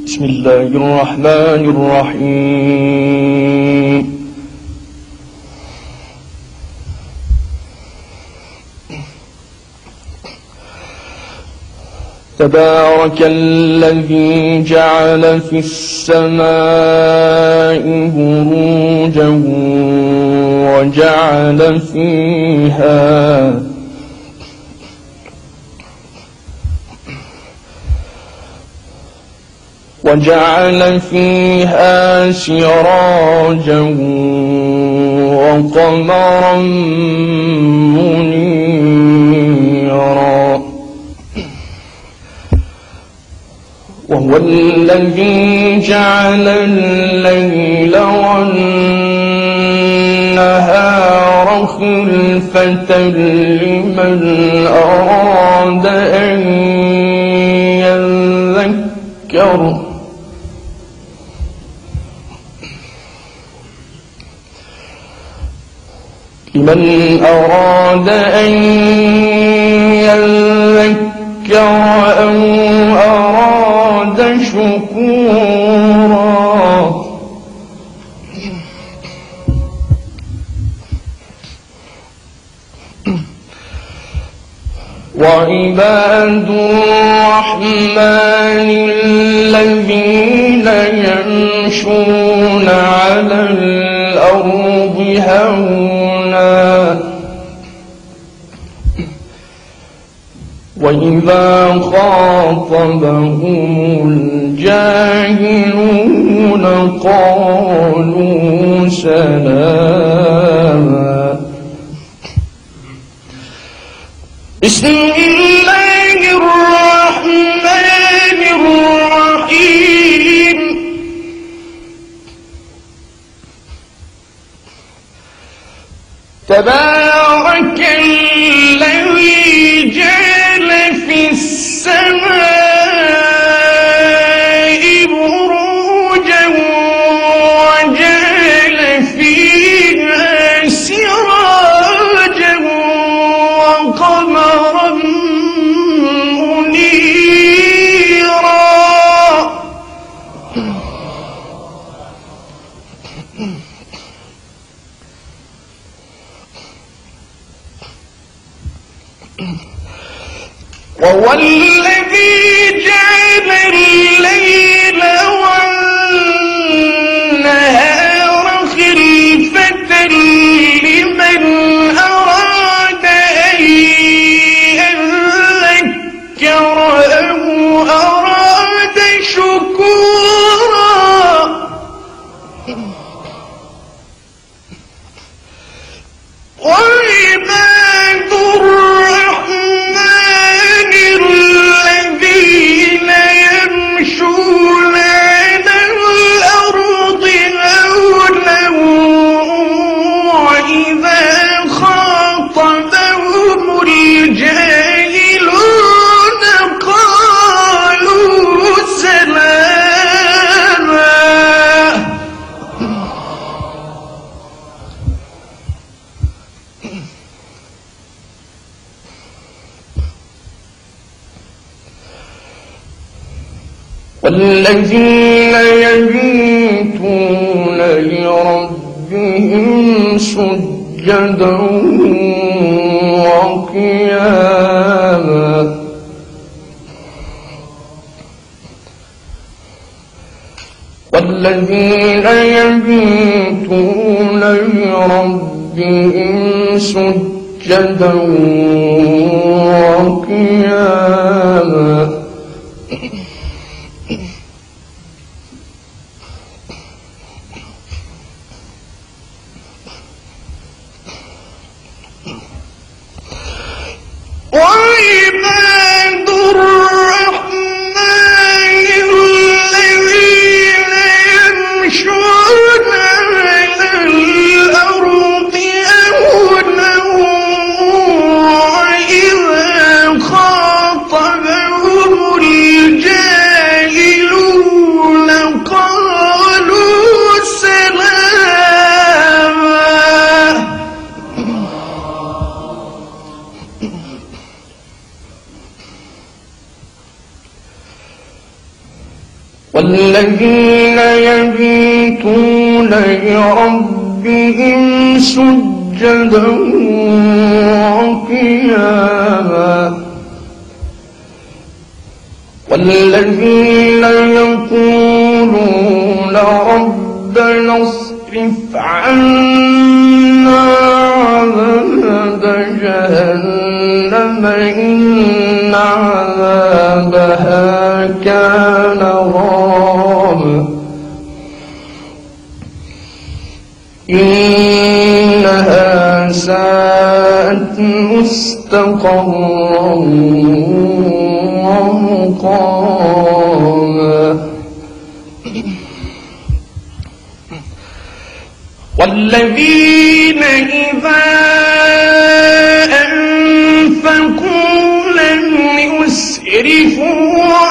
بسم الله الرحمن الرحيم. تبارك الذي جعل في السماء بروجا وجعل فيها سراجا وقمرا منيرا. وهو الذي جعل الليل والنهار خلفة لمن أراد أن يذكر أو أراد شكورا. وعباد الرحمن الذين يمشون على الأرض هونا وإذا خاطبهم الجاهلون قالوا سلاما. بسم الله الرحمن الرحيم. تبارك الذي جعل في السماء بروجا وجعل فيها سراجا وقمرا منيرا. وهو الذي جعل الليل والنهار خلفة لمن أراد أن يذكر أو أراد شكورا. وعباد الرحمن الذين يمشون على الأرض هونا وإذا خاطبهم الجاهلون قالوا سلاما. والذين يبيتون لربهم سجدا وقياما. والذين يبيتون لربهم سجدا وقياما. وعباد الرحمن الذين يمشون على الأرض هونا وإذا خاطبهم والذين يبيتون لربهم سجدا وقياما والذين يقولون ربنا اصرف عنا عذاب جهنم إن عذابها كان غراما إنها ساءت مستقرا ومقاما والذين إذا أنفقوا لم يسرفوا